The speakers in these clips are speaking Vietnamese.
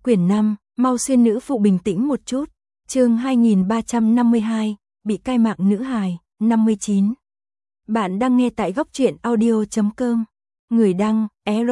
Quyển 5, mau xuyên nữ phụ bình tĩnh một chút. Chương 2352, bị cai mạng nữ hài, 59. Bạn đang nghe tại góc truyện audio.com. Người đăng,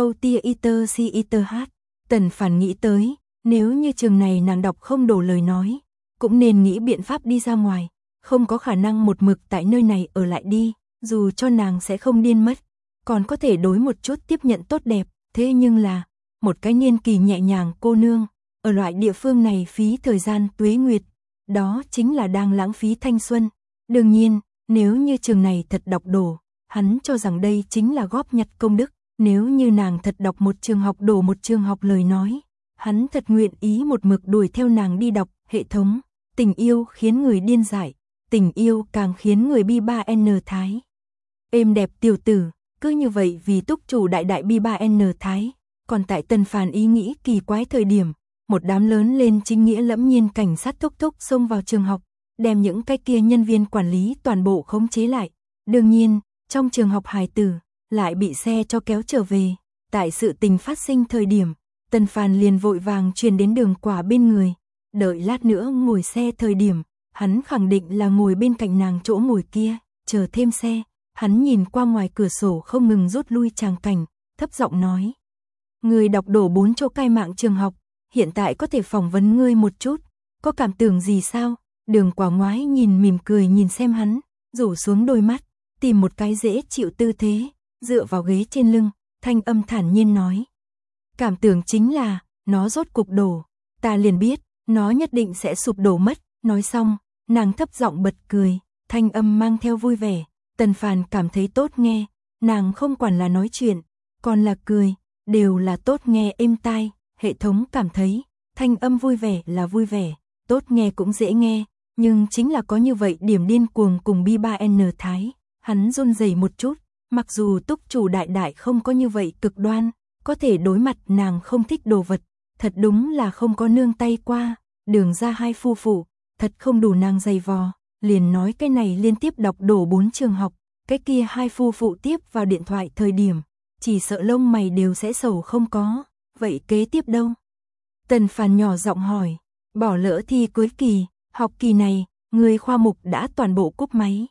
Erotiaiter. Tần Phản nghĩ tới, nếu như trường này nàng đọc không đổ lời nói, cũng nên nghĩ biện pháp đi ra ngoài, không có khả năng một mực tại nơi này ở lại đi, dù cho nàng sẽ không điên mất, còn có thể đối một chút tiếp nhận tốt đẹp, thế nhưng là một cái niên kỳ nhẹ nhàng cô nương, ở loại địa phương này phí thời gian tuế nguyệt, đó chính là đang lãng phí thanh xuân. Đương nhiên, nếu như trường này thật đọc đổ, hắn cho rằng đây chính là góp nhặt công đức, nếu như nàng thật đọc một trường học đổ một trường học lời nói, hắn thật nguyện ý một mực đuổi theo nàng đi đọc. Hệ thống, tình yêu khiến người điên dại, tình yêu càng khiến người bi 3N thái. Êm đẹp tiểu tử, cứ như vậy vì túc chủ đại đại bi 3N thái. Còn tại Tần Phàn ý nghĩ kỳ quái thời điểm, một đám lớn lên chính nghĩa lẫm nhiên cảnh sát thúc thúc xông vào trường học, đem những cái kia nhân viên quản lý toàn bộ khống chế lại. Đương nhiên, trong trường học hài tử, lại bị xe cho kéo trở về. Tại sự tình phát sinh thời điểm, Tần Phàn liền vội vàng truyền đến Đường Quả bên người. Đợi lát nữa ngồi xe thời điểm, hắn khẳng định là ngồi bên cạnh nàng chỗ ngồi kia, chờ thêm xe. Hắn nhìn qua ngoài cửa sổ không ngừng rút lui tràng cảnh, thấp giọng nói. Người đọc đổ 4 chỗ cai mạng trường học, hiện tại có thể phỏng vấn ngươi một chút, có cảm tưởng gì sao? Đường Quả ngoái nhìn mỉm cười nhìn xem hắn, rủ xuống đôi mắt, tìm một cái dễ chịu tư thế, dựa vào ghế trên lưng, thanh âm thản nhiên nói. Cảm tưởng chính là, nó rốt cục đổ, ta liền biết, nó nhất định sẽ sụp đổ mất. Nói xong, nàng thấp giọng bật cười, thanh âm mang theo vui vẻ. Tần Phàn cảm thấy tốt nghe, nàng không quản là nói chuyện, còn là cười, đều là tốt nghe êm tai. Hệ thống cảm thấy, thanh âm vui vẻ là vui vẻ, tốt nghe cũng dễ nghe, nhưng chính là có như vậy điểm điên cuồng cùng bi 3N thái. Hắn run rẩy một chút, mặc dù túc chủ đại đại không có như vậy cực đoan, có thể đối mặt nàng không thích đồ vật, thật đúng là không có nương tay qua. Đường ra hai phu phụ, thật không đủ nàng dày vò, liền nói cái này liên tiếp đọc đổ 4 trường học, cái kia hai phu phụ tiếp vào điện thoại thời điểm, chỉ sợ lông mày đều sẽ sầu không có. Vậy kế tiếp đâu? Tần Phàn nhỏ giọng hỏi. Bỏ lỡ thi cuối kỳ, học kỳ này, người khoa mục đã toàn bộ cúp máy.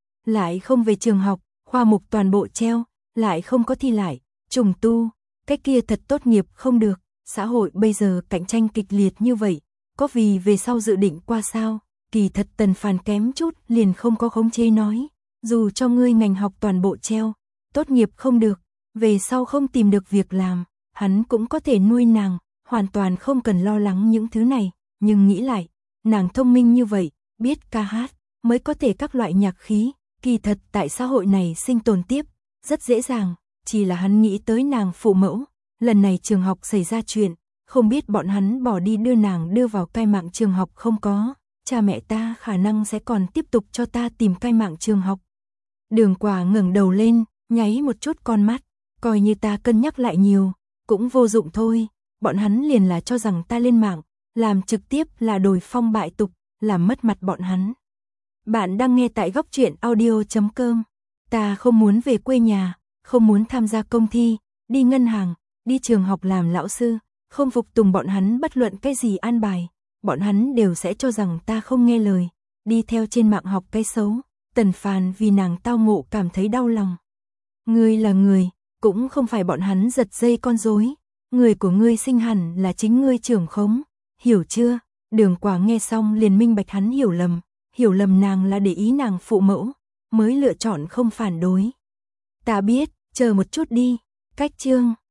Lại không về trường học, khoa mục toàn bộ treo, lại không có thi lại, trùng tu, cái kia thật tốt nghiệp không được. Xã hội bây giờ cạnh tranh kịch liệt như vậy, có vì về sau dự định qua sao? Kỳ thật Tần Phàn kém chút liền không có khống chế nói. Dù cho ngươi ngành học toàn bộ treo, tốt nghiệp không được, về sau không tìm được việc làm, hắn cũng có thể nuôi nàng, hoàn toàn không cần lo lắng những thứ này. Nhưng nghĩ lại, nàng thông minh như vậy, biết ca hát, mới có thể các loại nhạc khí. Kỳ thật tại xã hội này sinh tồn tiếp, rất dễ dàng, chỉ là hắn nghĩ tới nàng phụ mẫu. Lần này trường học xảy ra chuyện, không biết bọn hắn bỏ đi đưa nàng đưa vào cai mạng trường học không có, cha mẹ ta khả năng sẽ còn tiếp tục cho ta tìm cai mạng trường học. Đường Quả ngẩng đầu lên, nháy một chút con mắt, coi như ta cân nhắc lại nhiều, cũng vô dụng thôi, bọn hắn liền là cho rằng ta lên mạng, làm trực tiếp là đồi phong bại tục, làm mất mặt bọn hắn. Bạn đang nghe tại góc truyện audio.com. Ta không muốn về quê nhà, không muốn tham gia công thi, đi ngân hàng, đi trường học làm lão sư, không phục tùng bọn hắn bất luận cái gì an bài, bọn hắn đều sẽ cho rằng ta không nghe lời, đi theo trên mạng học cái xấu. Tần Phàn vì nàng tao ngộ cảm thấy đau lòng. Ngươi là người, cũng không phải bọn hắn giật dây con rối, người của ngươi sinh hẳn là chính ngươi trưởng khống, hiểu chưa? Đường Quả nghe xong liền minh bạch hắn hiểu lầm nàng là để ý nàng phụ mẫu, mới lựa chọn không phản đối. Ta biết, chờ một chút đi, cách chương